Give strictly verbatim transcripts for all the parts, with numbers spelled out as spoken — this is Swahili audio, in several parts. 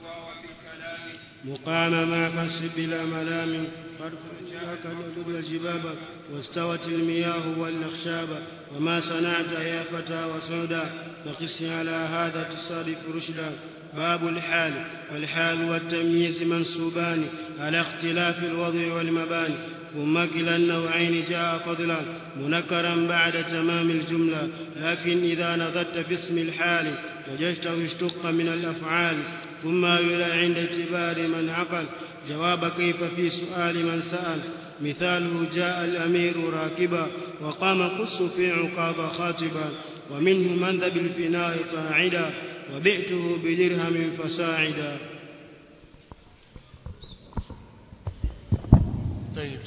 وفي الكلام مقام ما فسب بلا ملام قد جاءك الجباب واستوت المياه والأخشاب وما صنعت يا فتى وسودا فقس على هذا تصادف رشدا. باب الحال. والحال والتمييز منسوبان على اختلاف الوضع والمباني ثم كلا النوعين جاء فضلا منكرا بعد تمام الجملة. لكن إذا نظرت في اسم الحال وجدته اشتق من الأفعال ثم يرى عند اعتبار من عقل جواب كيف في سؤال من سأل. مثاله جاء الأمير راكبا وقام قص في عقاب خاطبا ومنه من ذا بالفناء قاعدا وبعته بدرهم فساعدا. طيب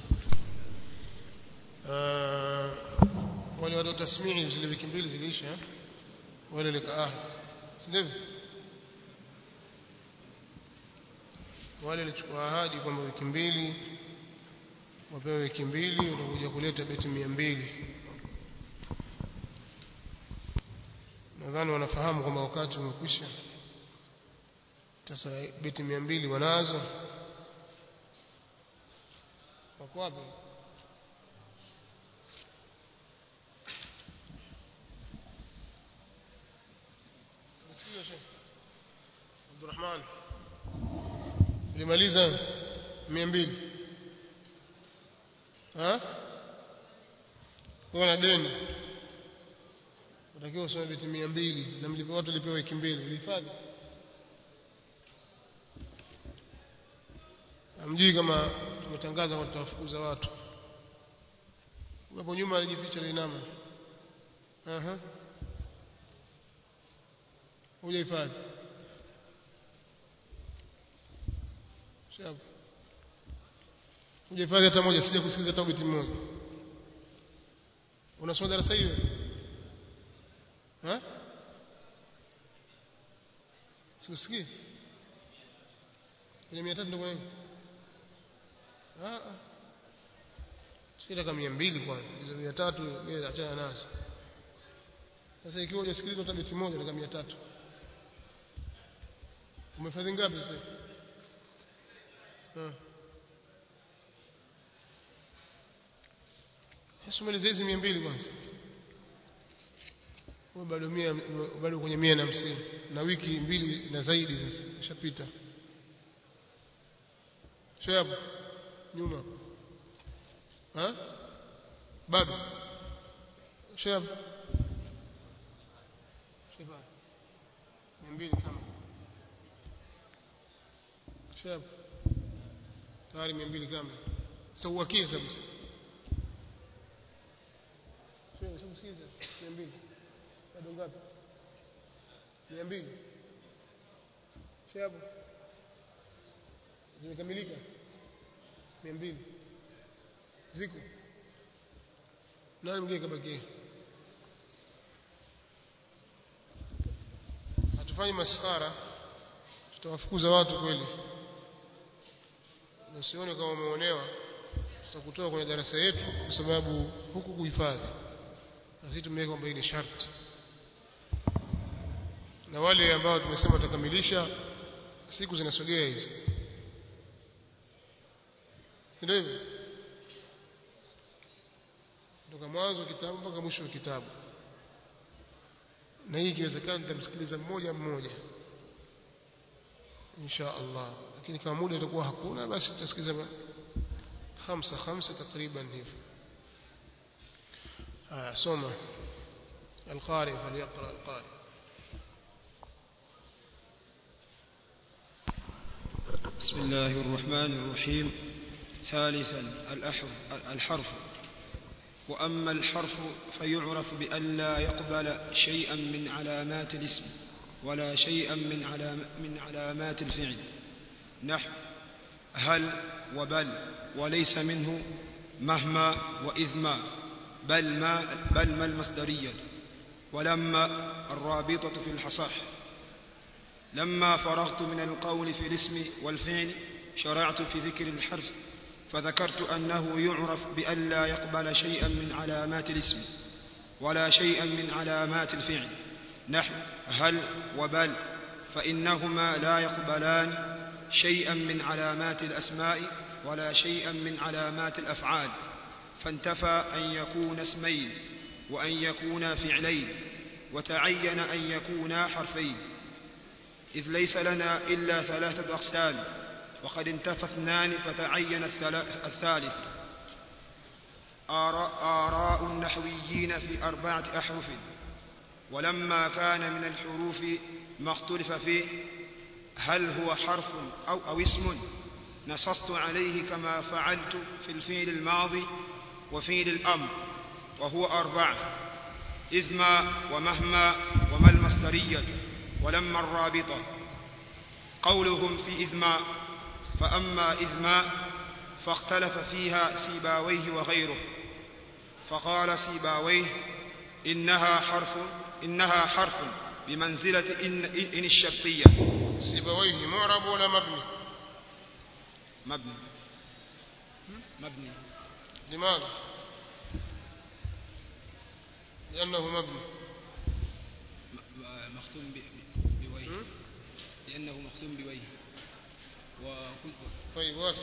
آه wale watu tasmii zile wiki mbili zilisha wale likaahad sindivyo wale walichukua ahadi kwamba wiki mbili wapewe wiki mbili utakuja kuleta beti mia mbili. Nadhani wanafahamu kwamba wakati umekwisha. Sasa beti mia mbili wanazo wako wapi? Nasikia Sheikh Abdurrahman limaliza mia mbili ha kuna deni unatakiwa usome beti mia mbili na mlipo watu lipewa wiki mbili ulihifadhi. Amjui kama tumetangaza kwa tutafukuza watu hapo nyuma alijificha linama aha hujahifadhi shabu hujahifadhi hata moja. Sija kusikiliza hata beti moja. Unasoma darasa hiyo ha sikusikii ile mia tatu ndio kwa nini ah ah sio kama mia mbili kwanza hizo mia tatu wewe achana nazo. Sasa ikiwa hujasikiliza hata beti moja kama mia tatu umefadhi ngapi sasa ah sasa umeleza hizi mia mbili kwanza wewe bado mia bado kwenye mia na hamsini na wiki mbili na zaidi sasa ishapita. Shabu nyuma ha bado shabu shabu mia mbili kama shabu tayari mia mbili kama sasa uwakie kabisa. Sio sio msikiza mia mbili bado ngapi mia mbili shabu zimekamilika mia mbili ziko nani mgeni kabaki. Hatufanyi maskhara tutawafukuza watu kweli na sione kama umeonewa. Tutakutoa kwenye darasa yetu kwa sababu huku kuhifadhi na sisi tumeweka kwamba hii ni sharti na wale ambao tumesema tutakamilisha siku zinasogea hizo ndio kutoka mwanzo kitabu mpaka mwisho wa kitabu na hii ikiwezekana nitamsikiliza mmoja mmoja insha Allah. Lakini kama muda utakuwa hakuna basi tutasikiliza خمسة خمسة تقريبا هيف. آه سوما القارئ فليقرأ القارئ. بسم الله الرحمن الرحيم. ثالثا الحرف. وأما الحرف فيعرف بأن لا يقبل شيئا من علامات الاسم ولا شيئا من, علام من علامات الفعل نحو هل وبل وليس منه مهما وإذما بل ما, بل ما المصدرية ولما الرابطة في الحصاح. لما فرغت من القول في الاسم والفعل شرعت في ذكر الحرف فذكرت أنه يعرف بأن لا يقبل شيئا من علامات الاسم ولا شيئا من علامات الفعل نحو هل وبل فإنهما لا يقبلان شيئا من علامات الأسماء ولا شيئا من علامات الأفعال، فانتفى أن يكون اسمين وأن يكون فعلين، وتعين أن يكونا حرفين، إذ ليس لنا إلا ثلاثة أقسام، وقد انتفى اثنان فتعين الثالث. آراء النحويين في أربعة أحرف، ولما كان من الحروف ما اختلف فيه هل هو حرف أو, أو اسم نصصت عليه كما فعلت في الفعل الماضي وفعل الأمر، وهو أربعة: إذ ما ومهما وما المصدرية ولما الرابطة. قولهم في إذ ما: فأما إذ ما فاختلف فيها سيباويه وغيره، فقال سيباويه إنها حرف إنها حرف بمنزلة إن, إن الشرطية. سيباويه معرب ولا مبني؟ مبني. مبني. لماذا؟ لأنه مبني. مختوم بويه. لأنه مختوم بويه. طيب واسع.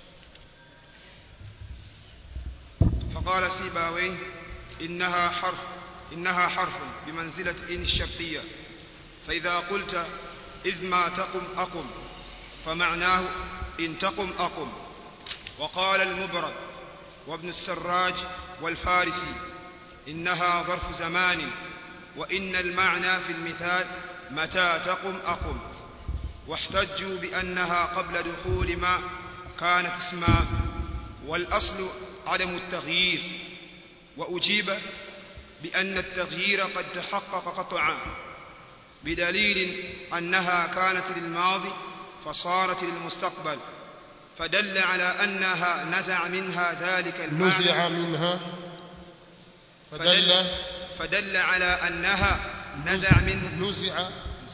فقال سيباويه إنها حرف إنها حرف بمنزلة إن الشرطية، فإذا قلت إذ ما تقم أقم فمعناه إن تقم أقم. وقال المبرد وابن السراج والفارسي إنها ظرف زمان، وإن المعنى في المثال متى تقم أقم، واحتجوا بأنها قبل دخول ما كانت اسما، والأصل عدم التغيير، وأجيب بأن التغيير قد تحقق قطعا بدليل أنها كانت للماضي فصارت للمستقبل، فدل على أنها نزع منها ذلك المعنى نزع منها فدل فدل على أنها نزع منها نزع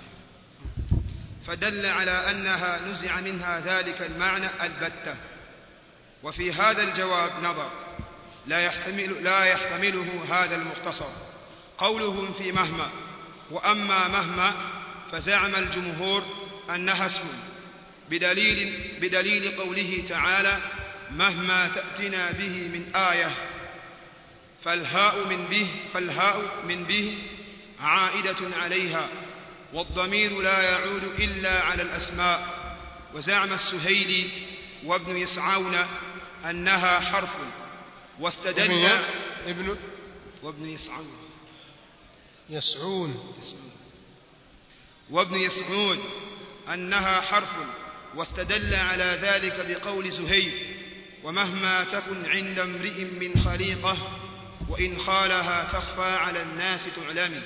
فدل على أنها نزع منها ذلك المعنى البتة. وفي هذا الجواب نظر لا يحتمل لا يحتمله هذا المختصر. قولهم في مهما: وأما مهما فزعم الجمهور أنها اسم، بدليل, بدليل قوله تعالى: مهما تأتنا به من آية، فالهاء من به, فالهاء من به عائدة عليها، والضمير لا يعود إلا على الأسماء. وزعم السهيلي وابن يسعون أنها حرف، واستدل ابن وابن يسعون يسعون وابن يسعون أنها حرف، واستدل على ذلك بقول زهير: ومهما تكن عند امرئ من خليقة وإن خالها تخفى على الناس تعلمي.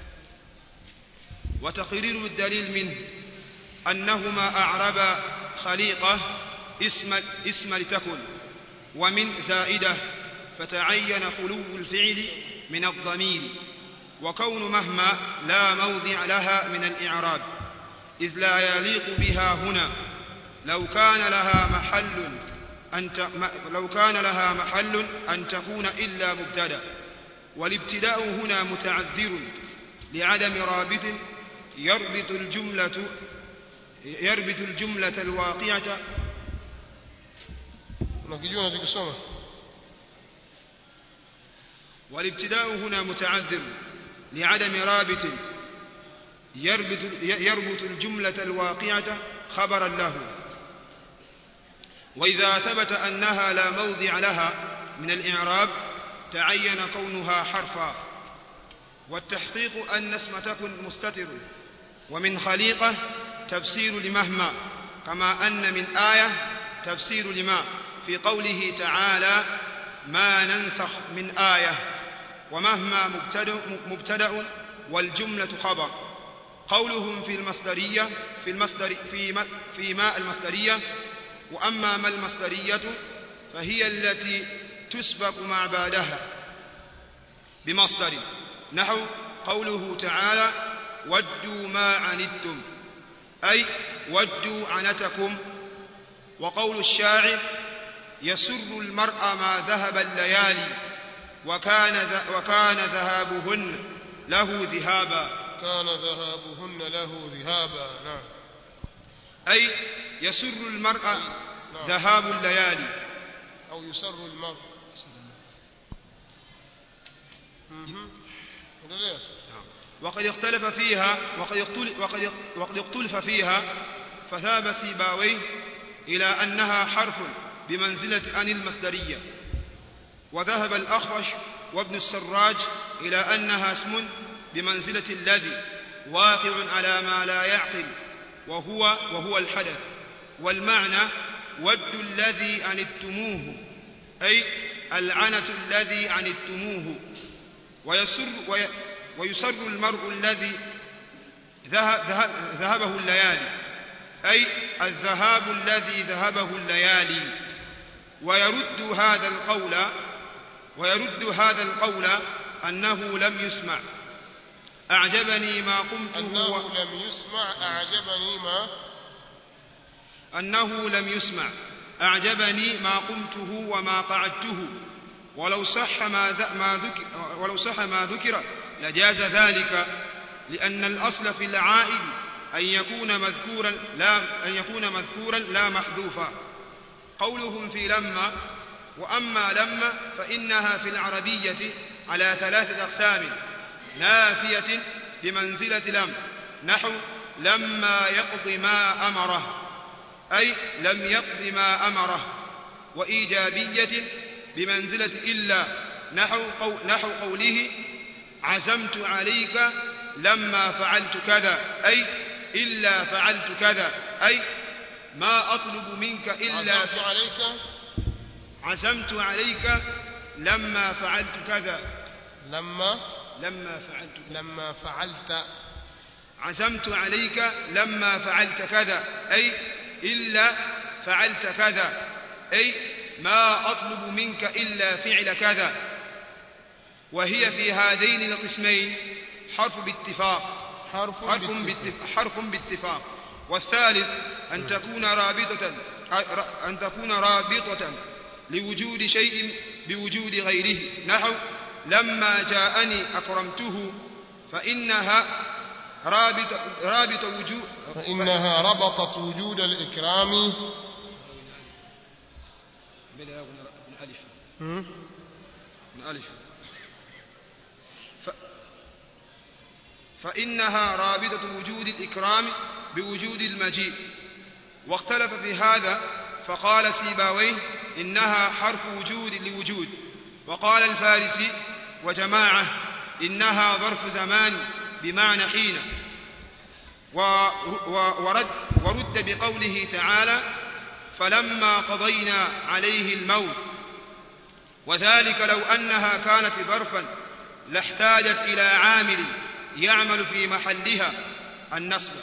وتقرير الدليل منه أنهما أعربا خليقة اسم, اسم لتكن، ومن زائدة، فتعين خلو الفعل من الضمير، وكون مهما لا موضع لها من الإعراب، إذ لا يليق بها هنا. لو كان لها محل أن لو كان لها محل أن تكون إلا مبتدأ، والابتداء هنا متعذر لعدم رابط يربط الجملة يربط الجملة الواقعة. والابتداء هنا متعذر لعدم رابط يربط, يربط الجملة الواقعة خبرا له. وإذا ثبت أنها لا موضع لها من الإعراب تعين كونها حرفا. والتحقيق أن اسم تكن مستتر، ومن خليقة تفسير لمهما، كما أن من آية تفسير لما في قوله تعالى: ما ننسخ من آية. ومهما مبتدأ والجملة خبر. قولهم في المصدرية في المصدر في في ما المصدرية: وأما ما المصدرية فهي التي تسبق مع بعدها بمصدر، نحو قوله تعالى: ودوا ما عنتم، أي ودوا عنتكم. وقول الشاعر: يسر المرء ما ذهب الليالي وكان وكان ذهابهن له ذهابا، كان ذهابهن له ذهابا. نعم. أي يسر المرء ذهاب الليالي أو يسر المرء. وقد اختلف فيها وقد اختلف, وقد وقد اختلف فيها فذهب سيباويه إلى أنها حرف بمنزلة أن المصدرية، وذهب الأخفش وابن السراج إلى أنها اسم بمنزلة الذي واقع على ما لا يعقل وهو وهو الحدث، والمعنى ود الذي عنتموه أي العنة الذي عنتموه، ويسر ويسر المرء الذي ذهبه الليالي أي الذهاب الذي ذهبه الليالي. ويرد هذا القول ويرد هذا القول أنه لم يسمع أعجبني ما قمته أنه لم يسمع أعجبني ما أنه لم يسمع أعجبني ما قمته وما قعدته، ولو صح ما ذكر ولو صح ما ذكر لجاز ذلك، لأن الأصل في العائد أن يكون مذكورا لا أن يكون مذكورا لا محذوفا. قولهم في لما: وأما لما فإنها في العربية على ثلاثة أقسام: نافية بمنزلة لم نحو لما يقض ما أمره أي لم يقض ما أمره، وإيجابية بمنزلة إلا نحو, قو نحو قوله عزمت عليك لما فعلت كذا أي إلا فعلت كذا، أي ما أطلب منك إلا عزمت عليك عزمت عليك لما فعلت كذا لما لما فعلت كذا لما فعلت عزمت عليك لما فعلت كذا أي إلا فعلت كذا، أي ما أطلب منك إلا فعل كذا. وهي في هذين القسمين حرف باتفاق حرف, حرف, باتفاق. حرف باتفاق. والثالث أن تكون رابطة أن تكون رابطة لوجود شيء بوجود غيره، نحو لما جاءني أكرمته، فإنها رابطة رابط وجود فإنها ربطت وجود الإكرام ألف ألف ف فإنها رابطة وجود الإكرام بوجود المجيء. واختلف في هذا فقال سيباويه إنها حرف وجود لوجود، وقال الفارسي وجماعة إنها ظرف زمان بمعنى حين. ورد, ورد بقوله تعالى فلما قضينا عليه الموت، وذلك لو أنها كانت ظرفا لاحتاجت إلى عامل يعمل في محلها النصب،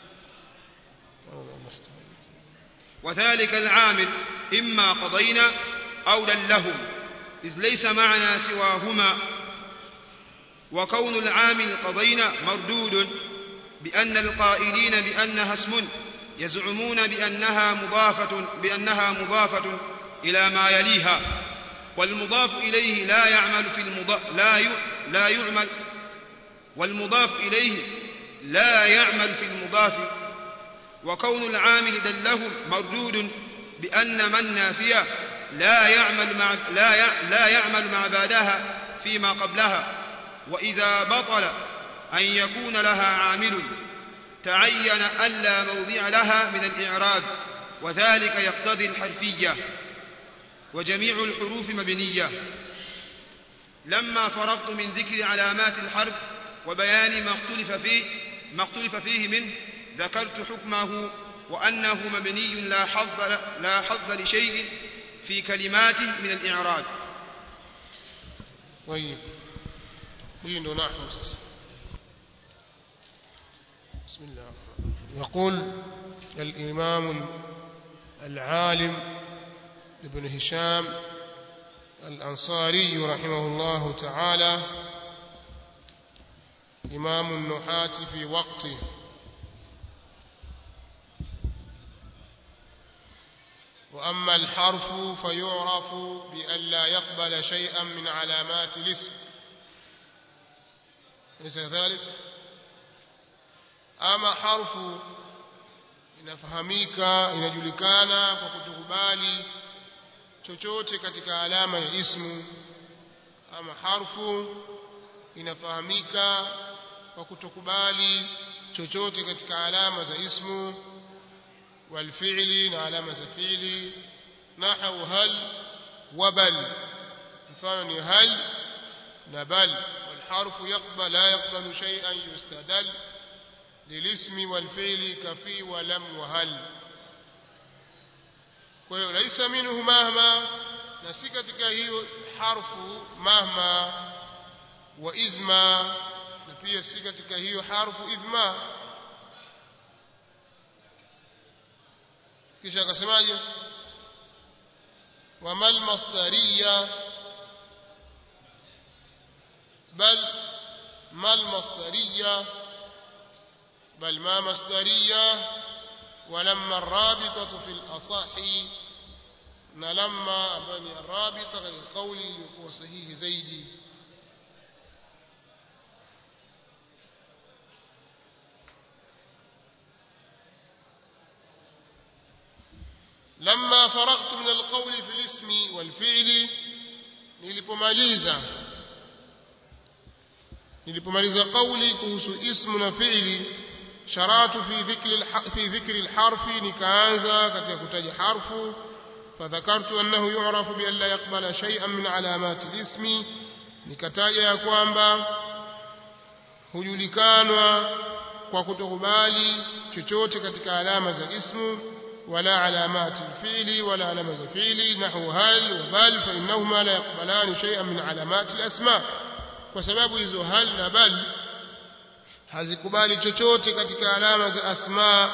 وذلك العامل إما قضينا أو لهم، إذ ليس معنا سواهما. وكون العامل قضينا مردود بأن القائلين بأنها اسم يزعمون بأنها مضافة بأنها مضافة إلى ما يليها، والمضاف إليه لا يعمل في المضاف لا ي... لا يعمل والمضاف إليه لا يعمل في المضاف. وكون العامل دلهم مردود بأن من نافية لا يعمل مع لا ي... لا يعمل مع بعدها فيما قبلها. وإذا بطل أن يكون لها عامل تعين ألا موضع لها من الإعراب، وذلك يقتضي الحرفية، وجميع الحروف مبنية. لما فرغت من ذكر علامات الحرف وبيان ما اختلف فيه ما اختلف فيه منه ذكرت حكمه وأنه مبني لا حظ لا حظ لشيء في كلماته من الإعراب. طيب بينو نحو بسم الله. يقول الإمام العالم ابن هشام الأنصاري رحمه الله تعالى إمام النحاة في وقته: وأما الحرف فيعرف بأن لا يقبل شيئا من علامات الاسم، ليس ذلك؟ ama harfu inafahamika inajulikana kwa kutokubali chochote katika alama ya ismu, ama harfu inafahamika kwa kutokubali chochote katika alama za ismu wal fi'li na alama za fi'li, nahwu hal wa bal, mfano ni hal na bal. wal harfu yaqbal la yaqbalu shay'an yustadal lilismi wal fi'li kafi wa lam wa hal. kwa hiyo laisa minhu mahma, na si katika hiyo harfu mahma wa idhma, na pia si katika hiyo harfu idhma. kisha akasemaje wa mal masdariya bal mal masdariya bal ma masdariya ولما الرابطة في الأصح نلما بني الرابطة القول لقوة صحيح زيدي. لما فرغت من القول في الاسم والفعل nilipomaliza nilipomaliza قولي kuhusu ismu na fi'li sharatu fi dhikri fi dhikri alharfi, nikaanza katika kutaja harfu. fadhakartu annahu yu'rafu bi an la yaqbala shay'an min alamati alismi, nikataja ya kwamba hujulikanwa kwa kutokubali chochote katika alama za ismu wala alamati alfi'li wala alama za fi'li, nahwu hal wa bal, fa innahuma la yaqbalani shay'an min alamati alasma, kwa sababu hizo hal na bal hazikubali chochote katika alama za asma,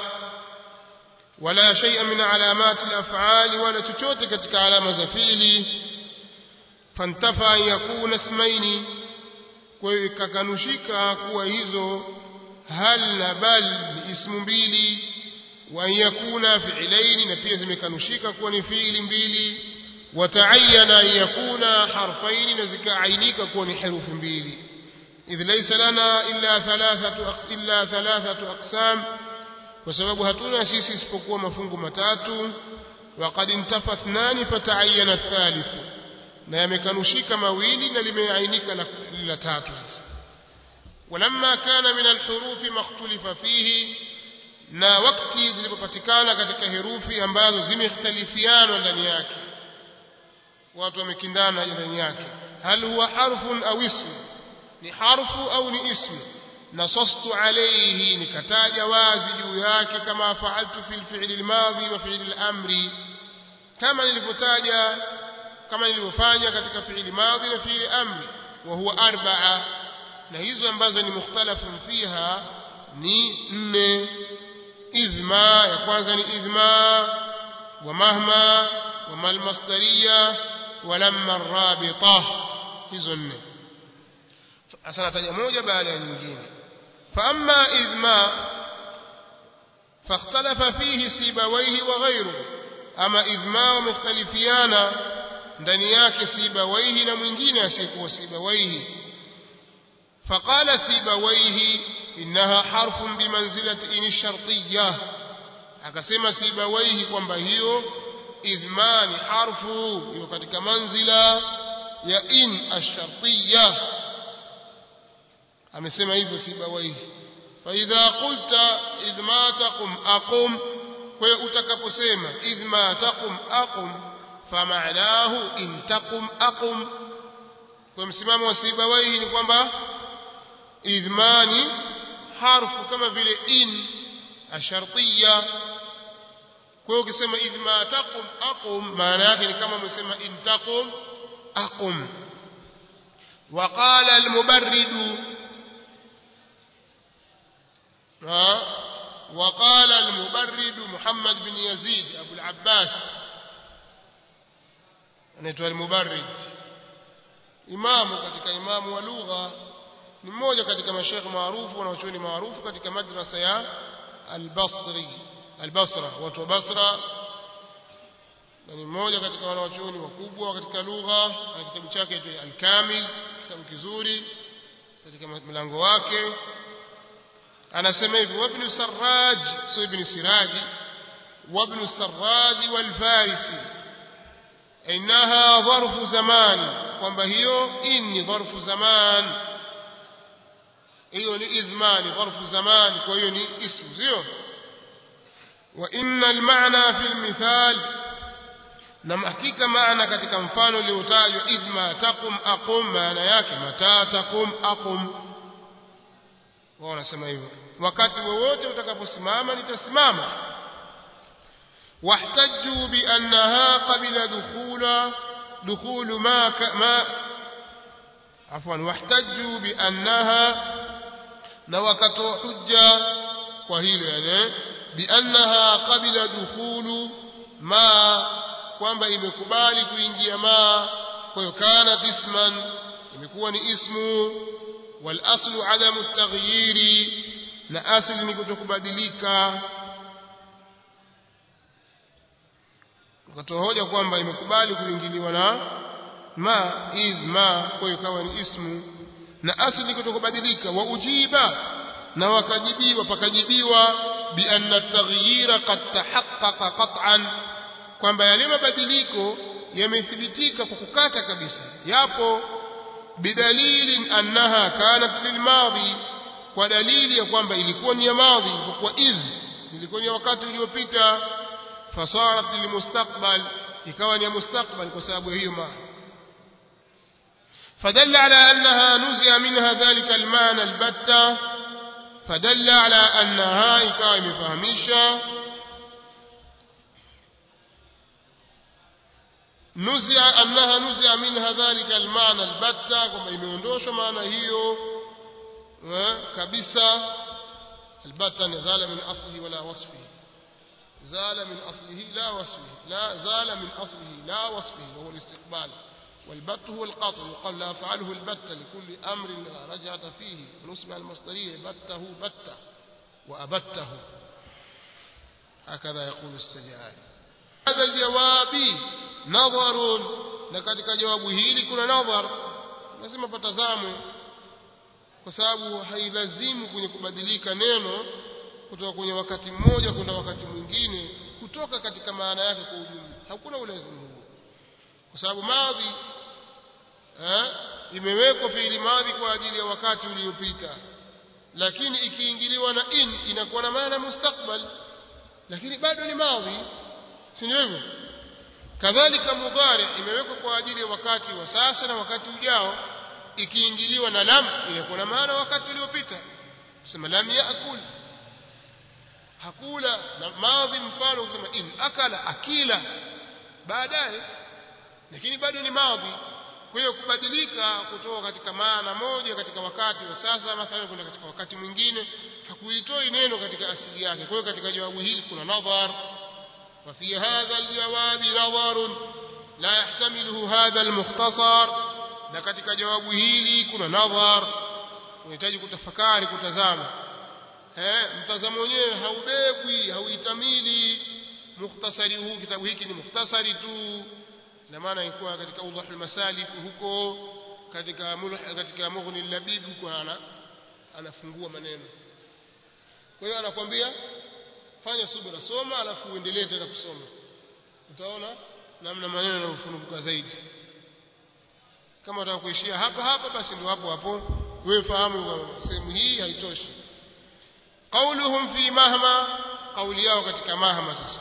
wala shay'a min alamati al-af'ali, wala chochote katika alama za fi'li. fantafa yakuna ismaini, kwa hiyo ikakanushika kuwa hizo hal na bal ni ismu mbili, wa yakuna fi'laini, na pia zimekanushika kuwa ni fi'li mbili, wa ta'ayyana yakuna harfaini, na zikaainika kuwa ni herufi mbili. إذ ليس لنا إلا ثلاثة أقس إلا ثلاثة أقسام، وسبب هاتونا سيسي اسبقوا مفungu matatu. وقد انتفى اثنان فتعين الثالث، na yamekanushika mawili na limeainika la tatu. ولما كان من الحروف ما اختلف فيه، na wakati zilipopatikana katika herufi ambazo zimekhtalifiana ndani yake, watu wamekindana ndani yake, hal huwa harfun au ism, ni harfu au ni ismu, nasastu alayhi, nikataja wazi juu yake, kama fa'altu fil fi'li al-madhi wa fi'li al-amri, kama nilivyotaja kama nilivyofanya katika fi'li madhi na fi'li amri. wa huwa arba'a, na hizo ambazo ni mukhtalafun fiha ni nne. idhma, ya kwanza ni idhma, wa mahma, wa mal masdariya, wa lamma ar-rabita, hizo nne. Sasa nataja moja baada ya nyingine. fa amma idhma fakhtalafa fihi sibawayhi wa ghayruhu, ama idhma wamekhtalifiana ndani yake sibawayhi na mwingine asiyekuwa sibawayhi. faqala sibawayhi innaha harfun bimanzilati in ash-shartiyyah, akasema sibawayhi kwamba hiyo idhma ni harfu hiyo katika manzila ya in ash-shartiyyah, amesema hivyo sibawayhi. fa idha qulta idhma taqum aqum, kwa hiyo utakaposema idhma taqum aqum, fa ma'nahu in taqum aqum. kwa msimamo wa sibawayhi ni kwamba idhmani harfu kama vile in ashartiyya. kwa hiyo ukisema idhma taqum aqum, maana yake ni kama umesema in taqum aqum. wa qala al-mubarrid وقال المبرد محمد بن يزيد أبو العباس، anaitwa al-Mubarrid, imamu katika imamu wa lugha, ni mmoja katika mashaikh maarufu na wachuoni maarufu katika madrasa ya al-Basri al-Basra, watu wa Basra, na ni mmoja katika wanawachuoni wakubwa katika lugha. Na kitabu chake cha al-Kamil, kitabu kizuri katika mlango wake. anasema hivi wabn sarraj so ibn siraji wabn sarraj wal farisi inaha dharfu zaman kwamba hiyo inni dharfu zaman hiyo ni idhmani dharfu zaman kwa hiyo ni ismu sio wa inna al-ma'na fi al-mithal na hakika maana katika mfano uliotajwa idhma taqum aqum maana yake mata taqum aqum wao wanasema hivyo wakati wowote utakaposimama nitasimama واحتجوا بأنها قبل دخول دخول ما ما عفوا واحتجوا بأنها نوكتوا حجة وهي يعني بأنها قبل دخول ما kwamba imekubali kuingia ma kwa hiyo kana isman imekuwa ni ismu wal aslu adamu at-taghyiri na asli ni kutokubadilika wakatoa hoja kwamba imekubali kuingiliwa na ma iz ma kwa hiyo kawa ni ismu na asli kutokubadilika wa ujiba na wakajibiwa pakajibiwa bi anna at-taghyira qad tahaqqaqa qat'an kwamba yale mabadiliko yamethibitika kwa kukata kabisa yapo bidalili annaha kanat lilmadhi kwa dalili ya kwamba ilikuwa ni ya madhi kwa idh ilikuwa ni wakati uliopita fasarat lilmustaqbal ikawa ni ya mustakbal kwa sababu hiyo ma fadalla ala annaha nuzi'a minha dhalika almaana albatta fadalla ala annaha ikawa imefahamisha نزع أنها نزع منها ذلك المعنى البتة كما يميوندوش معنى هيو كبسة البتة نزال من أصله ولا وصفه زال من أصله لا وصفه لا زال من أصله لا وصفه وهو الاستقبال والبت هو القطع وقال لا فعله البتة لكل أمر رجعت فيه ونسمع المصدرية بته بتة وأبته هكذا يقول السجعاني هذا الجواب نظر na katika jawabu hili kuna nadhar lazima patazamwe kwa sababu hailazimu kwenye kubadilika neno kutoka kwenye wakati mmoja kwenda wakati mwingine kutoka katika maana yake kwa ujumla hakuna ulazimu huo kwa sababu madhi eh imewekwa fiili madhi kwa ajili ya wakati uliopita lakini ikiingiliwa na in inakuwa na maana mustakbal lakini bado ni madhi si hivyo kadhalika mudhari imewekwa kwa ajili ya wakati wa sasa na wakati ujao ikiingiliwa na lam inakuwa na maana wakati uliopita kusema lam yaakul hakula na madhi mfano kusema in akala akila baadaye lakini bado ni madhi kwa hiyo kubadilika kutoka katika maana moja katika wakati wa sasa mathalan kwenda katika wakati mwingine hakuitoi neno katika asili yake kwa hiyo katika jawabu hili kuna nadhar وفي هذا الجواب نظر لا يحتمله هذا المختصر na katika jawabu hili kuna nadhar unahitaji kutafakari kutazama eh mtazamo wenyewe haubebwi hauitamili mukhtasari huu kitabu hiki ni mukhtasari tu na maana ilikuwa katika udhahul masalik huko katika mulh katika mughni al-labib huko ana anafungua maneno kwa hiyo anakuambia fanya subira soma alafu uendelee tena kusoma utaona namna maneno yanayofunuka zaidi kama unataka kuishia hapa hapa basi ndio hapo hapo wewe fahamu sehemu hii haitoshi qauluhum fi mahma qauli yao katika mahma sasa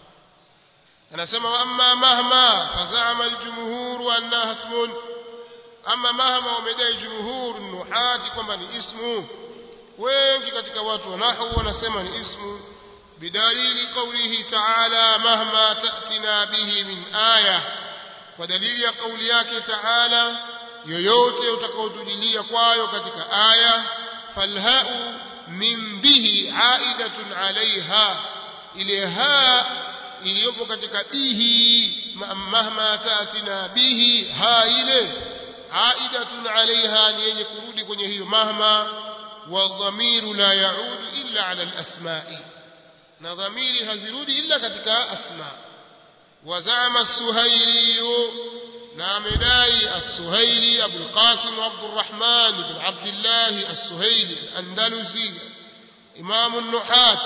anasema amma mahma fazama aljumhur annaha ismun amma mahma wamedai jumhur nuhati kwamba ni ismu wengi katika watu wa nahwu wanasema ni ismu بدليل قوله تعالى مهما تأتنا به من آية ودليل قول yake تعالى yoyote utakaotujilia kwayo katika aya falha'u min bihi aidatun alaiha ile ha iliyopo katika bihi mahma ta'tina bihi ha ile aidatun alaiha ni yenye kurudi kwenye hiyo mahma wa dhamiru la yaudu illa ala al-asma'i na dhamiri hazirudi illa katika asma wazama as-suhaili na amedai as-suhaili abul qasim abdurrahman ibn abdullah as-suhaili al-andalusi imamu an-nuhat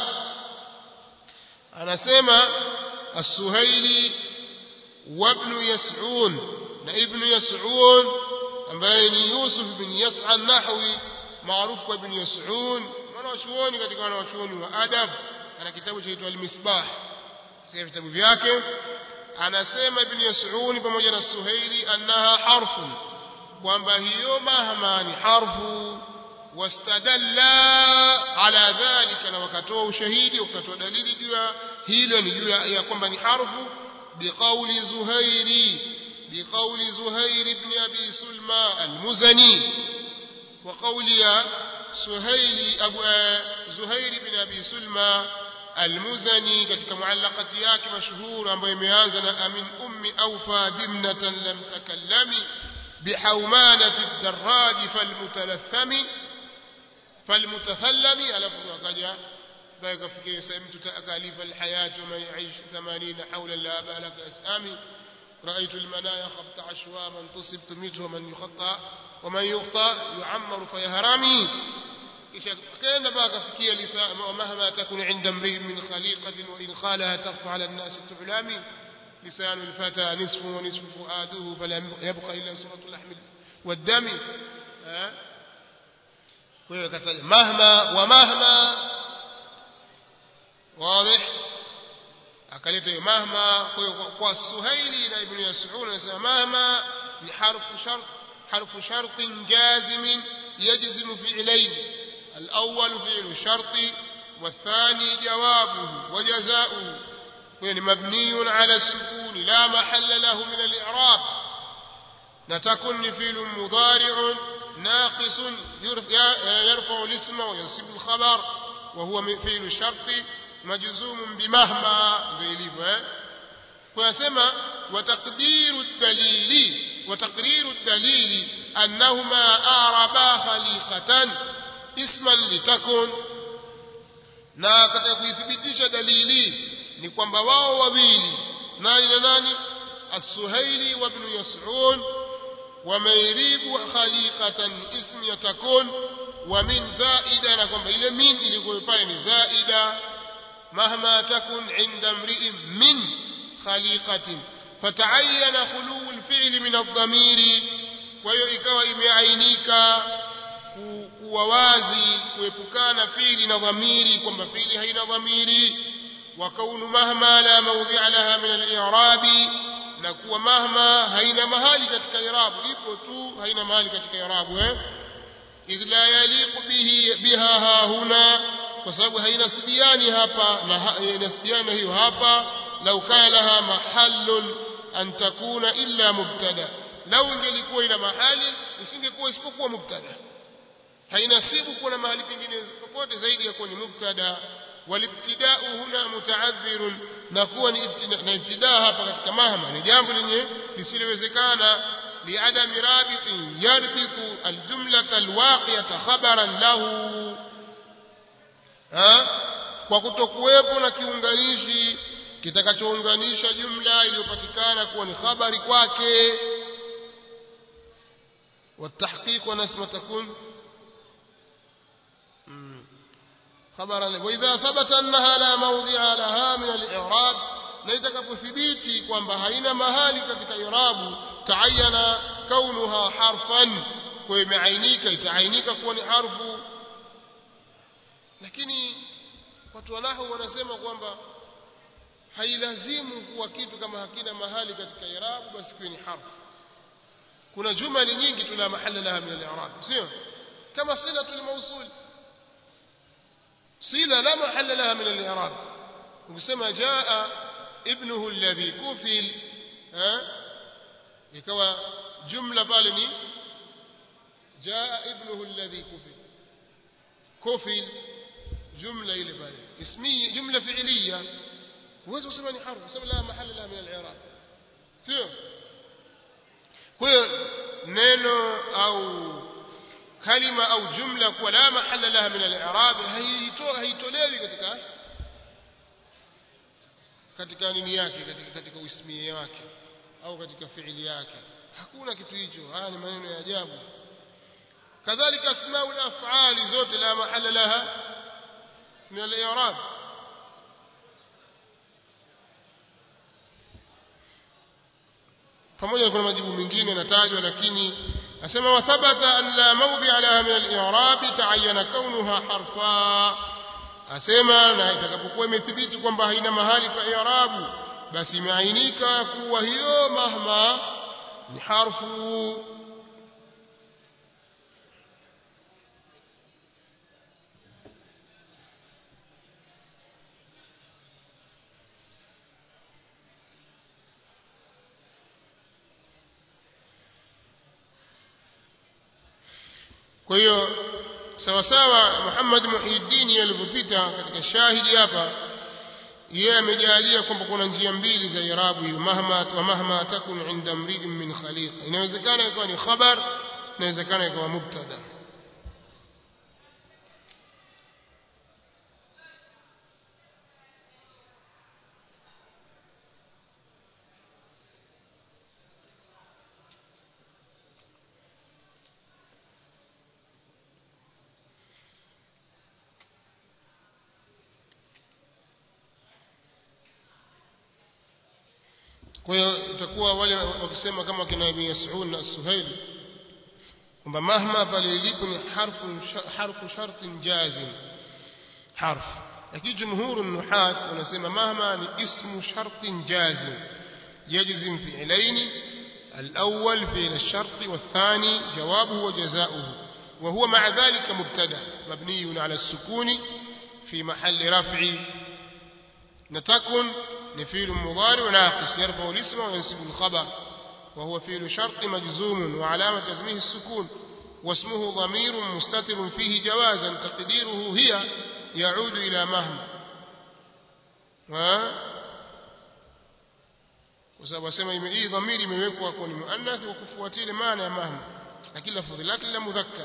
anasema as-Suhaili wa ibn Yas'un na ibn Yas'un ambaye ni Yusuf bin Yas'a an-Nahwi maarufu kwa ibn Yas'un wanachuoni katika wanachuoni wa adab ana kitabu chaitwa al-Misbah katika vitabu vyake anasema ibn Yas'un pamoja na Suhaili annaha harfun kwamba hiyo mahma ni harfu wastadalla ala dhalika na wakatoa ushahidi wakatoa dalili juu ya hilo ni juu ya kwamba ni harfu biqauli Zuhairi biqauli Zuhair ibn Abi Sulma al-Muzani wa qawli Suhaili Abu Zuhair ibn Abi Sulma al-Muzani katika muallaqati yake mashuhuri ambayo imeanza na amin ummi awfa dimnatan lam takallami bihawmanati ad-darraj falmutalathami falmutathallami alafu akaja baada kufikia sehemu tutakalifa al-hayat wa man yaish themanini hawla la balak asami رأيت المنايا خبط عشواء من تصب تميته ومن يخطأ ومن يخطأ يعمر فيهرمي كان باقى فكية لساء ومهما تكن عند امرئ من خليقة وإن خالها تخفى على الناس تعلامي لسان الفتى نصف ونصف فؤاده فلا يبقى إلا صورة اللحم والدم مهما ومهما واضح akaleta mahma kwa Suhaili na ibn Yas'un anasema mahma ni harfu shart harfu shart jazim yajzimu fi'layn al-awwal fi'lu shart والثاني جوابه وجزاؤه يعني مبني على السكون لا محل له من الإعراب نتكن فعل مضارع ناقص يرفع الاسم وينصب الخبر وهو فعل الشرط مجزوم بمهما بيليفه ويسمى وتقدير الدليل وتقرير الدليل أنهما أعربا خليقة اسما لتكن na katika kuithibitisha dalili ni kwamba wao wawili nani na nani as-Suhaili wa ibn Yas'un wameiribu khaliqatan ism yatakun wa min zaida na kwamba ile min ilikuwa pale ni zaida mahma takun inda mri'in min khaliqatin fata'ayyana khulu al-fi'l min ad-dhamiri kwa hiyo ikawa imeainika kuwa wazi kuepukana fi'li na dhamiri kwamba fi'li haina dhamiri wa kaunu mahma la mawdhi'a laha min al-i'rabi na kuwa mahma haina mahali katika i'rabu ipo tu haina mahali katika i'rabu eh idh la yaliqu bihi biha ha huna kwa sababu haina sibiani hapa na inasibiana hiyo hapa law kana laha mahallun an takuna illa mubtada law ingelikuwa ina mahali isingekuwa isipokuwa mubtada hainasibu kuna mahali pengine popote zaidi ya kuwa ni mubtada walibtida'u huna muta'adhdhir na kuwa ni ibtidaa hapa katika mahma ni jambo lenye lisilowezekana li'adami rabitin yarbitu aljumlata alwaqiyata khabaran lahu ha kwa kutokuwepo na kiunganishi kitakachounganisha jumla iliyopatikana kuwa ni habari kwake والتحقيق ونسمة تكون خبرا واذا ثبت انها لا موضع لها من الاعراب ليتكفثبيتي kwamba haina mahali katika i'rabu taayana kaunuha harfan kwa imeainika itaainika kuwa ni harfu lakini watu wanahu wanasema kwamba hailazimu kuwa kitu kama hakina mahali katika i'rabu basi kiwe ni harfu kuna jumla nyingi tuna mahali laha min al-i'rab sio kama silatul mawsul صلة لا محل لها من الإعراب وكما جاء ابنه الذي كفل ها يكوا جملة بالني جاء ابنه الذي كفل كفل جملة إلى بالي اسمية جملة فعلية وهذا اسمه حرف اسمه لا محل لها من الإعراب فيه كل نينو أو kalima au jumla kwa la mahalla laha min al-i'rab haitolewi katika katika nini yake katika katika ismi yake au katika fi'ili yake hakuna kitu hicho haya ni maneno ya ajabu kadhalika asmaul af'ali zote la mahalla laha من الإعراب pamoja kuna majibu mengine yanatajwa lakini asema wa thabata an la mawdi'a laha min al-i'rab ta'ayyana kaunuha harfa asema na itakapokuwa imethibiti kwamba haina mahali pa i'rabu basi imeainika kuwa hiyo mahma ni harfu kwa hiyo sawa sawa Muhammad Muhyiddin alivyopita katika shahidi hapa yeye amejalia kwamba kuna njia mbili za irabu hiyo mahma wa mahma takun inda mridin min khaliqa inawezekana ikawa ni khabar inawezekana ikawa mubtada kwa hiyo itakuwa wale wakisema kama kina Ibn Mas'ud na Suhaili kwamba mahma pale ilipo ni harfu harfu shartin jazim harf lakini jumhur an-nuhat wanasema mahma ni ismu shartin jazim yajzim fi'lain al-awwal fi'l ash-shart wal-thani jawabuhu wa jazaohu wa huwa ma'a dhalika mubtada mabni 'ala as-sukun fi mahall raf'i natakun فعل مضارع ناقص يرفع الاسم وينصب الخبر وهو فعل شرط مجزوم وعلامة جزمه السكون واسمه ضمير مستتر فيه جوازا تقديره هي يعود إلى مهما ها وسبسمه اي ضمير imewekwa kwa muannath wa kufuatia maana ya mahma lakini lafdhi lake la mudhakkar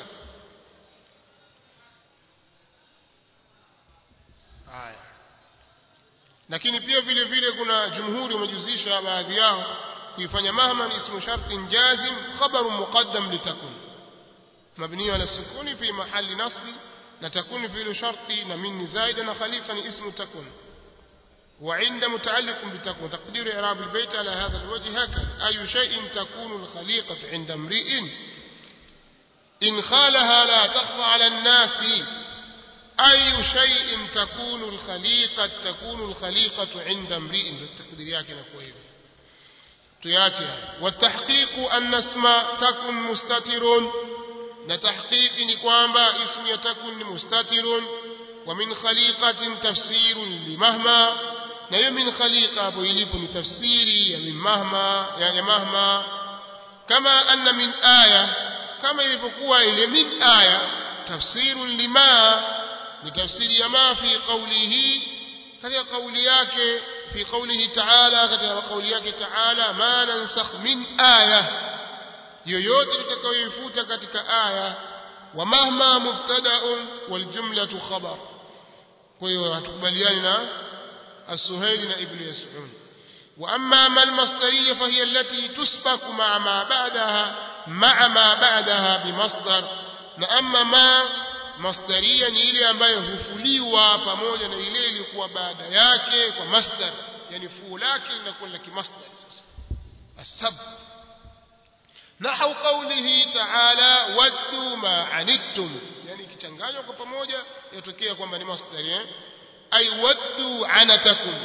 aya lakini pia vile vile kuna jumhuri wamejuzisha baadhi yao kuifanya mahma ni ismu shartin jazim khabaru muqaddam litakun mabni ala sukuni fi mahalli nasbi na takun fi'lu sharti na min zaida na khaliqa ni ismu takun وعند متعلق بتكون تقدير إعراب البيت على هذا الوجه هكذا أي شيء تكون الخليقة عند امرئ إن خالها لا تخفى على الناس أي شيء تكون الخليقة تكون الخليقة عند امرئ التقدير yake na kwa hivyo tuache والتحقيق أن اسم تكون مستتر na tahqiqi ni kwamba ismu ya takun ni mustatirun wa min khaliqatin tafsirun limahma na hiyo min khaliqa hapo ilipo ni tafsiri ya min mahma ya mahma kama anna min aya kama ilivyokuwa ile min aya tafsirun lima ni tafsiri ya ma fi qawlihi katika kauli yake fi qawlihi ta'ala katika kauli yake ta'ala ma nansakh min aya yoyote tutakayoifuta katika aya wa mahma mubtada'un wal jumlatu khabar kwa hiyo hatukubaliani na as-Suhaili na Ibn Mas'ud wa amma mal masdariyya fa hiya allati tusbaku ma'a ma ba'daha ma'a ma ba'daha bi masdar na amma ma masdariyya ni ile ambayo hufuliwa pamoja na ile iliyokuwa baada yake kwa masdar yani fuu lake linakuwa la kimasdar sasa asab نحو قوله تعالى ودوا ما عنتم يعني kichanganywa kwa pamoja yatokea kwamba ni masdar eh ay waddu anatakum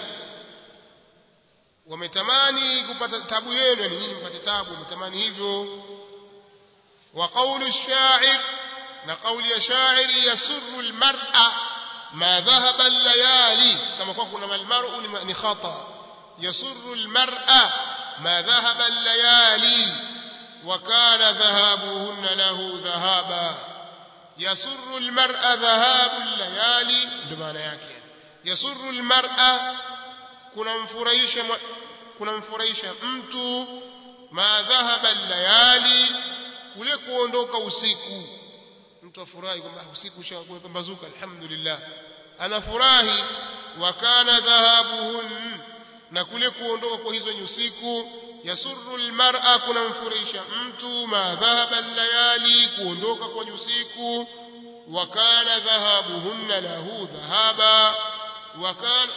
wametamani kupata tabu yenu yani nyinyi mpate tabu wametamani hivyo wa qawlu ash-sha'ir na qawli ya sha'iri yasurru al-mar'a ma dhahaba al-layali kama kwa kuna al-mar'u ni khata yasurru al-mar'a ma dhahaba al-layali وكان ذهابهن له ذهابا يسر المرأة ذهاب الليالي بمعنى yake يسر المرأة kunamfurahisha kunamfurahisha mtu ma dhahaba al-layali kule kuondoka usiku mtu afurahi kwamba usiku umepambazuka alhamdulillah anafurahi wakana dhahabuhun na kule kuondoka kwa hizo usiku yasurru almar'a kunamfurahisha mtu ma dhahaba al-layali kuondoka kwa usiku وكان ذهابهن له ذهابا وكان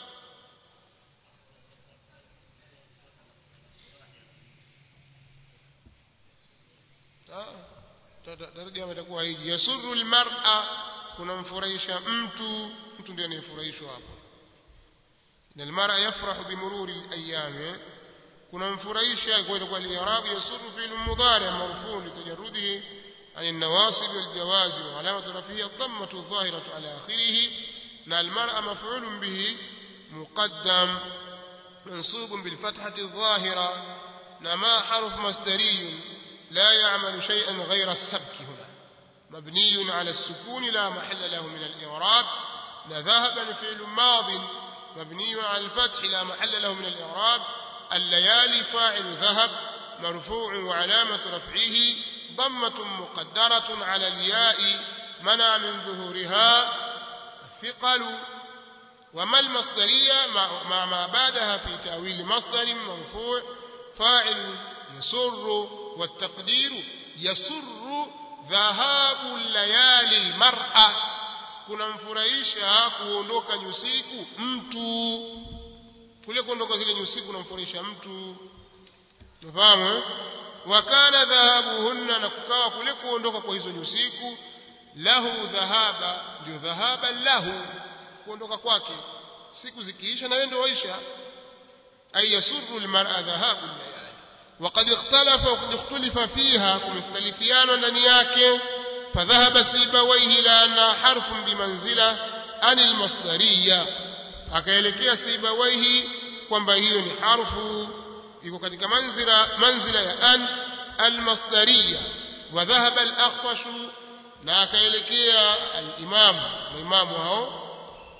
tarjama itakuwa hiji yasurru almar'a kunamfurahisha mtu mtu ndiye anayefurahishwa hapo na almar'a yafrahu bimururi alayam kunamfurahisha kwa itakuwa al-i'rab yasurru fi al-mudari' marfu' litajarrudihi عن النواصب والجواز وعلامة رفعه الضمة الظاهرة على آخره نا المرأة مفعول به مقدم منصوب بالفتحة الظاهرة نما حرف مصدري لا يعمل شيئا غير السبك هنا مبني على السكون لا محل له من الإعراب ذهبا فعل ماض مبني على الفتح لا محل له من الإعراب الليالي فاعل ذهب مرفوع وعلامة رفعه ضمة مقدرة على الياء منع من ظهورها ثقل وما المصدرية مع ما بعدها في تأويل مصدر مرفوع فاعل يسر والتقدير يسر ذهاب الليالي المرأة kunamfurahisha kuondoka nyusiku mtu kule kuondoka zile nyusiku kunamfurahisha mtu unafahamu wakana dhahabuhunna na kukawa kule kuondoka kwa hizo nyusiku lahu dhahaba ndio dhahaba lahu kuondoka kwake siku zikiisha na yeye ndio waisha ay yasurru almar'a dhahabu al-layali وقد اختلف وقد اختلف فيها كمختلفيان ndani yake فذهب سيبويه لأنها حرف بمنزلة عن المصدرية akaelekea Sibawaihi kwamba hiyo ni harfu iko katika manzila manzila ya an almasdariya wa dhahaba al-akhfash na akaelekea al-imam na imamu hao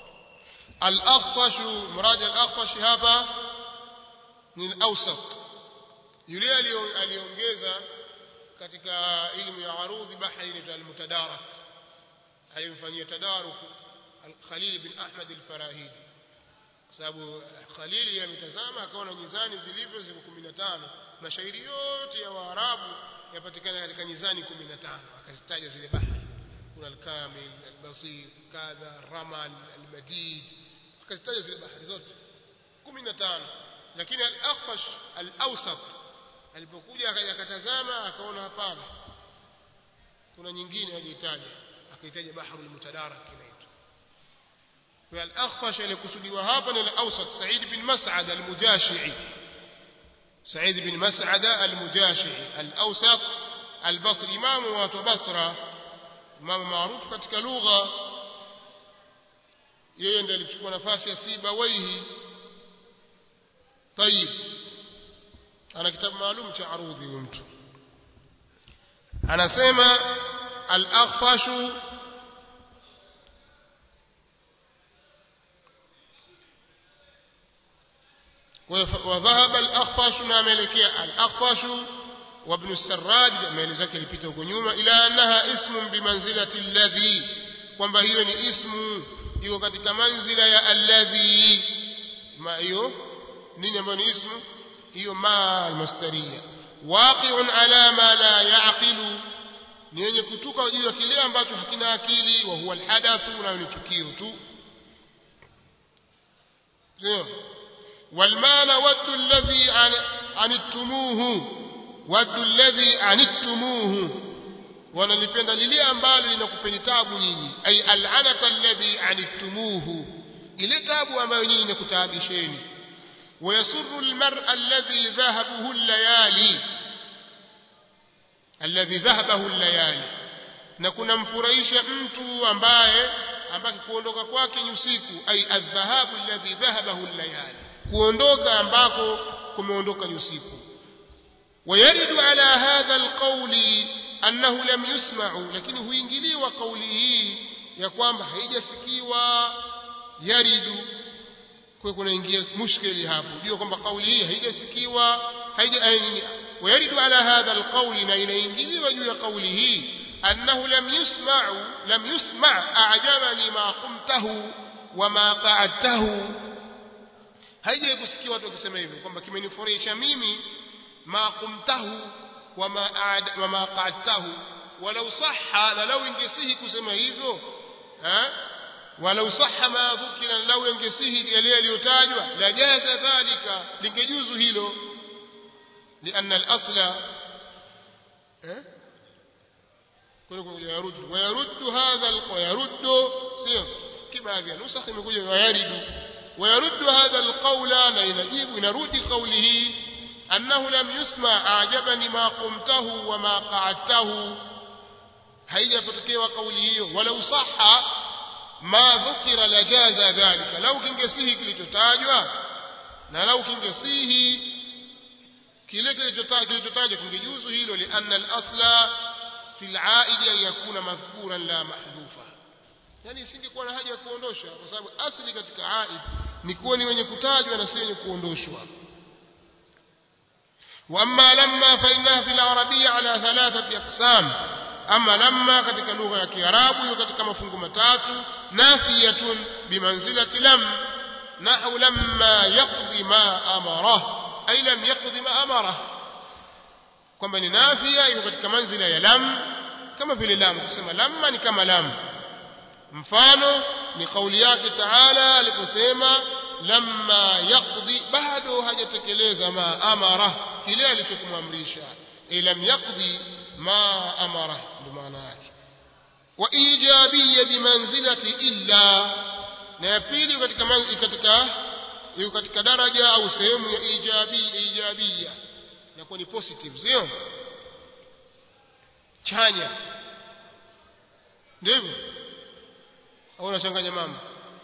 al-akhfash murad al-akhfash hapa ni al-awsat yule aliongeza katika elimu ya arudhi bahri ni al-mutadarak alimfanyia tadaruk al-Khalil bin Ahmad al-Farahidi sababu Khalil yametazama akaona mizani zilivyo ziko kumi na tano mashairi yote ya Waarabu yapatikana katika mizani kumi na tano akazitaja zile bahari kuna al-Kamil al-Basit kadha Ramal al-Madid akazitaja zile bahari zote kumi na tano lakini al-Akhfash al-Awsat alipokuja akatazama akaona hapana kuna nyingine hajitaja akaitaja bahrul mutadarak inaitwa kwa al-Akhfash alikusudiwa hapa ni al-Awsat Sa'id bin Mas'ad al-Mujashi'i Sa'id bin Mas'ad al-Mujashi'i al-Awsat al-Basri imam wa Basra imam maarufu katika lugha yeye ndiye alichukua nafasi ya Sibawaihi طيب ana kitabu maalum cha arudhi huyo mtu anasema al-Akhfash وذهب الأخفش ناملكيا الأخفش وابن السراج مالذاك لبيته huko nyuma ila annaha ismun bimanzilati alladhi kwamba hiyo ni ismu iko katika manzila ya alladhi ma hiyo nini ambayo ni ismu hiyo ma almasdariya waqi'un ala ma la ya'qilu ni yenye kutuka juu ya kile ambacho hakina akili wa huwa alhadathu na ni tukio tu ndio والمال ود الذي عنتموه ود الذي عنتموه wanalipenda lile ambalo linakupeni tabu nyinyi ay al'anata alladhi anittumuhu ile tabu ambayo nyinyi inakutaabisheni wayasurru almar'a alladhi dhahabahu allayali alladhi dhahabahu allayali na kuna mfurahisha mtu ambaye ambaye kuondoka kwake usiku ay adhahabu alladhi dhahabahu allayali kuondoka ambako kumeondoka usiku wayaridu ala hadha alqawli annahu lam yusma'u lakini huingiliwa kauli hii ya kwamba haijasikiwa yaridu kwa kunaingia mushkili hapo jua kwamba kauli hii haijasikiwa haija wayaridu ala hadha alqawli na inaingiliwa juu ya kauli hii annahu lam yusma'u lam yusma' a'jabani ma qumtahu wa ma qa'adtahu haije kusikia watu wakisema hivyo kwamba kimenifurahisha mimi ma qumtahu wa ma wa ma qa'adtahu walau sahha la law ingesihi kusema hivyo eh walau sahha ma dhukira law ingesihi yale yaliyotajwa la jaza dhalika lingejuzu hilo لأن الأصل eh kuna yarud ويرد هذا ويرد sio kibaadhi nusakh imekuja ويرد ويرد هذا القول لا ينجيب ينرد قوله أنه لم يسمع أعجبني ما قمته وما قعدته هيجا فتكيوا قوله ولو صح ما ذكر لجاز ذلك لو كنجسيه kilichotajwa na lau kingesihi kile kilichotajwa kingejuzu hilo lianna al-asla fi al-aid an yakuna madhkuran la mahdhufa yani isingekuwa na haja ya kuondosha kwa sababu asili katika aid ni kuwa ni wenye kutajwa na si wenye kuondoshwa واما لما فإنها في العربيه على ثلاثه اقسام اما لما katika lugha ya kiarabu iko katika mafungu matatu nafiyatun bimanzilati lam nahu lamma yaqdi ma amara ay lam yaqdi ma amara kwamba ni nafia iko katika manzila ya lam kama vile lam kusema lamma ni kama lam mfano ni kauli yake Taala aliposema lamma yaqdi bado hajatekeleza ma amara kile alichokumamrisha lam yaqdi ma amara ndio maana yake wa ijabiyya bimanzilati illa na ya pili katika katika iko katika daraja au sehemu ya ijabiyya ijabiyya na kwa ni positive sio chanya ndivyo au unachanganya mambo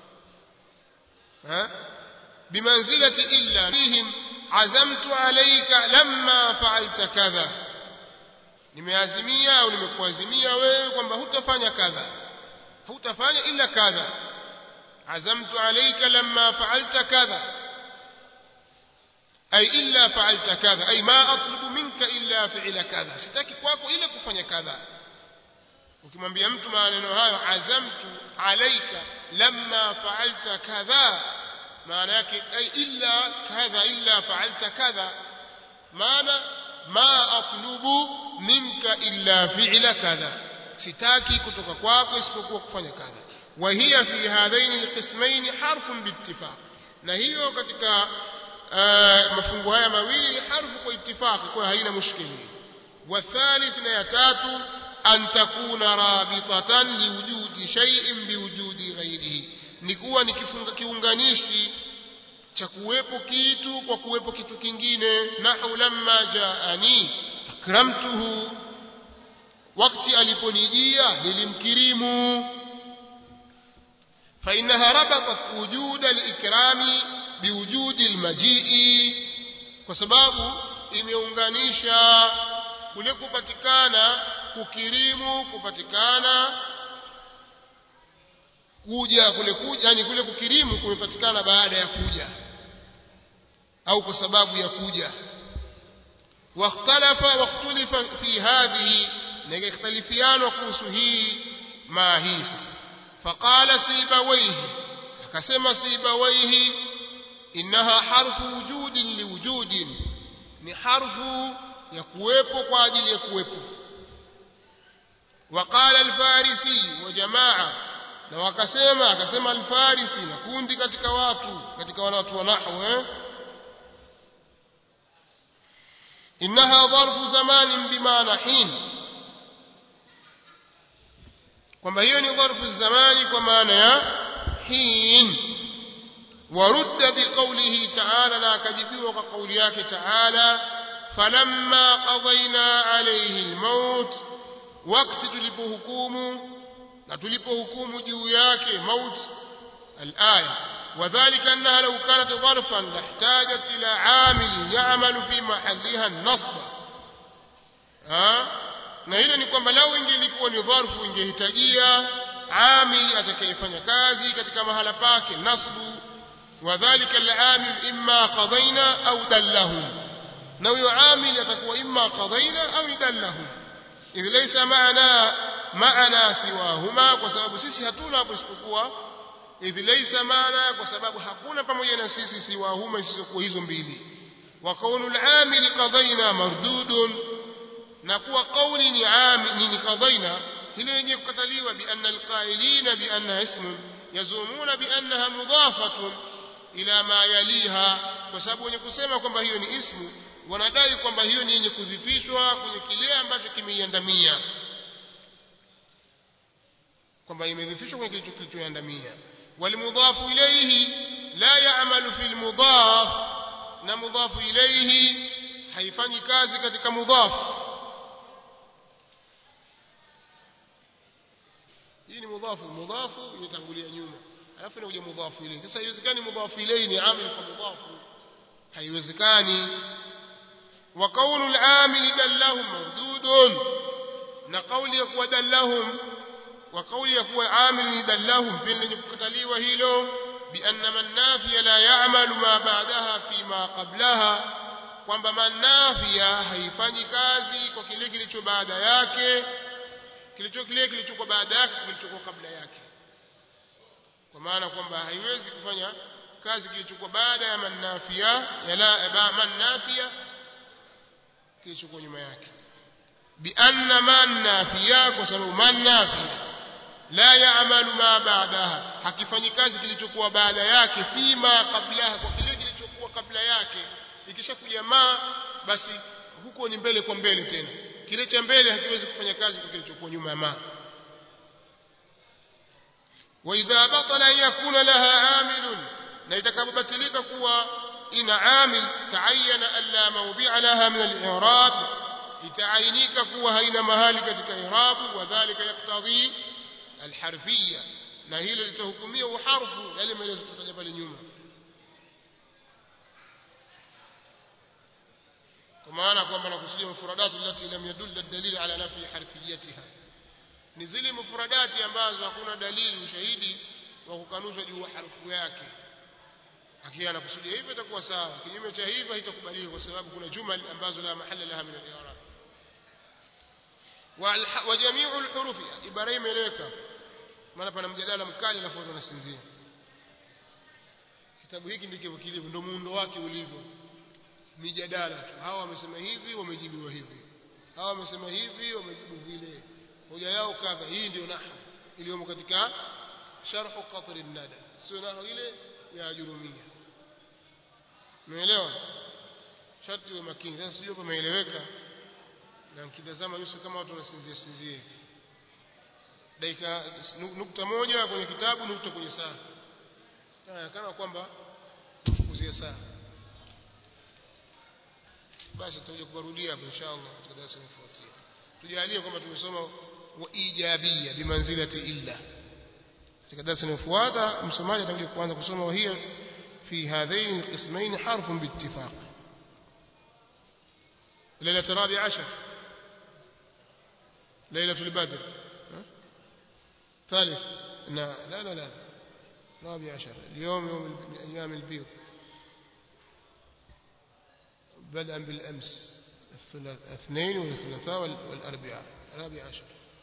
ها بمنزلة إلا فيهم عزمت عليك لما فعلت كذا nimeazimia au nimekuazimia wewe kwamba hutafanya kadha hutafanya illa kadha azamtu alayka lamma fa'alta kadha ay illa fa'alta kadha ay ma atlubu minka illa fi'la kadha sitaki kwako ila kufanya kadha ukimwambia mtu maneno hayo azamtu alayka lamma fa'alta kadha maana yake ay illa kadha illa fa'alta kadha maana ma atlubu minka illa fi'la kadha sitaki kutoka kwako isipokuwa kufanya kadha wa hiya fi hadaini alqismain harfun biittifaq na hiyo katika mafungu haya mawili ni harfu kwa ittifaq kwa haina mushkili wa thalith na ya tatu an takuna rabitatan liwujudi shay'in biwujudi ghayrihi ni kuwa ni kifunga kiunganishi cha kuwepo kitu kwa kuwepo kitu kingine nahu lamma jaani akramtuhu wakati aliponijia nilimkirimu fa innaha rabatat wujud al-ikrami biwujudi al-majii kwa sababu imeunganisha kule kupatikana kukirimu kupatikana kuja kule kuja yani kule kukirimu kumepatikana baada ya kuja au kwa sababu ya kuja wakhtalafa wakhtalifa fi hadhihi na ikhtalifiana kuhusu hii ma hii sasa faqala sibawayhi akasema sibawayhi innaha harfu wujudin liwujudin ni harfu ya kuwepo kwa ajili ya kuwepo وقال الفارسي وجماعه na wakasema akasema al-Farisi na kundi katika watu katika watu wa nahwu eh innaha dharfu zamanin bimaana hin kwamba hiyo ni dharfu zamani kwa maana ya hin warudda biqawlihi ta'ala na akajibiwa kwa kauli yake ta'ala falamma qadayna alayhi al-maut wakati tulipohukumu na tulipohukumu juu yake maut al-aya wadhālika annaha law kanat dharfan lahtajat ila 'amil ya'malu fi mahalliha an-nasb ha na hilo ni kwamba lao ingelikuwa ni dharfu ingehitajia amili atakayefanya kazi katika mahala pake nasbu wadhālika al-'amil imma qadayna au dallahu na huyo amili atakuwa imma qadayna au dallahu idh laysa ma'ana maana siwahuma kwa sababu sisi hatuna hapo isipokuwa idh laysa maana kwa sababu hakuna pamoja na sisi siwahuma isipokuwa hizo mbili wa kaunul amil qadaina mardudun na kuwa kauli ni ami ni qadaina hilo lenye kukataliwa bi anna alqailina bi anna ismun yazumuna bi annaha mudafatun ila ma yaliha kwa sababu wenye kusema kwamba hiyo ni ismu wanadai kwamba hiyo ni yenye kudhifishwa kwenye kile ambacho kimeiandamia kwamba imedhifishwa kwenye kile kilichoandamia walimudhafu ilayhi la ya'malu fil mudhaf na mudhafu ilayhi haifanyi kazi katika mudhaf hii ni mudhafu mudhafu inatangulia nyuma alafu inakuja mudhafu ilayhi sasa haiwezekani mudhafu ilayhi ni amil kwa mudhafu haiwezekani wa qawlu al-amil dallahum mardudun na qawli ya kuwa dallahum wa qawli ya kuwa amil ni dallahum pia lenye kukataliwa hilo bi anna man nafiya la ya'malu ma ba'daha fi ma qablaha kwamba man nafiya haifanyi kazi kwa kile kilicho baada yake kilicho kile kilichokuwa baada yake kilichokuwa kabla yake kwa maana kwamba haiwezi kufanya kazi kilichokuwa baada ya man nafiya ya la man nafiya kilichokuwa nyuma yake bi anna man nafiya kwa sababu man nafiya la ya'malu ma ba'daha hakifanyi kazi kilichokuwa baada yake fima kablaha kwa kile kilichokuwa kabla yake ikishakuja ma basi huko ni mbele kwa mbele tena kile cha mbele hakiwezi kufanya kazi kwa kilichokuwa nyuma ya ma wa idha batala yakuna laha amilun na itakapobatilika kuwa ina amil taayana alla mawdi'a laha min al-i'rab itaainika kuwa haina mahali katika i'rab wa dhalika yaqtadhi al-harfiyya na hilo litahukumia uharfu yale maelezo tutaja pale nyuma kwa maana kwamba nakusudia mufradatu allati lam yadulla ad-dalil ala nafi harfiyatiha ni zile mufradati ambazo hakuna dalili ushahidi wa kukanusha juu harfu yake akiwa anakusudia hivyo itakuwa sawa kinyume cha hivyo haitakubaliwa kwa sababu kuna jumal ambazo la mahalla laha min al-i'rab wa jami'u al-huruf ibara imeleka maana pana mjadala mkali na foto nasinzia kitabu hiki ndivyo kilivyo ndio muundo wake ulivyo mijadala tu hawa wamesema hivi wamejibiwa hivi hawa wamesema hivi wamejibu vile hoja yao kadha hii ndio nahwu iliyomo katika sharh qatr an-nada sio nahwu ile ya jurumia umeelewa sharti wa makini sasa sio kama imeeleweka na mkitazama Yusuf kama watu wanasinzia sinzia dakika nukta moja kwenye kitabu nukta kwenye saa kana kwamba kuzia saa basi tutakuja kurudia hapo inshallah katika darasa linalofuatia tujalie kwamba tumesoma wa ijabia bimanzilati illa katika darasa linalofuata msomaji atakuja kuanza kusoma wahia fi hadhain alqismain harfun biittifaq ليلة الرابع عشر ليلة البدر ثالث لا لا لا لا رابع عشر اليوم يوم من أيام البيض بدءا بالأمس الاثنين والثلاثاء والأربعاء رابع عشر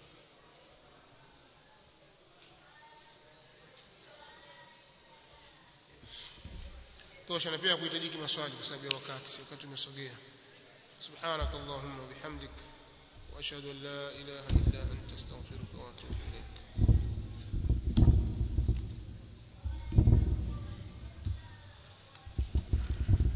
توشى نبيها kuhitajiki maswali kwa sababu ya wakati wakati umesogea سبحانك اللهم وبحمدك واشهد ان لا اله الا انت استغفرك واتوب اليك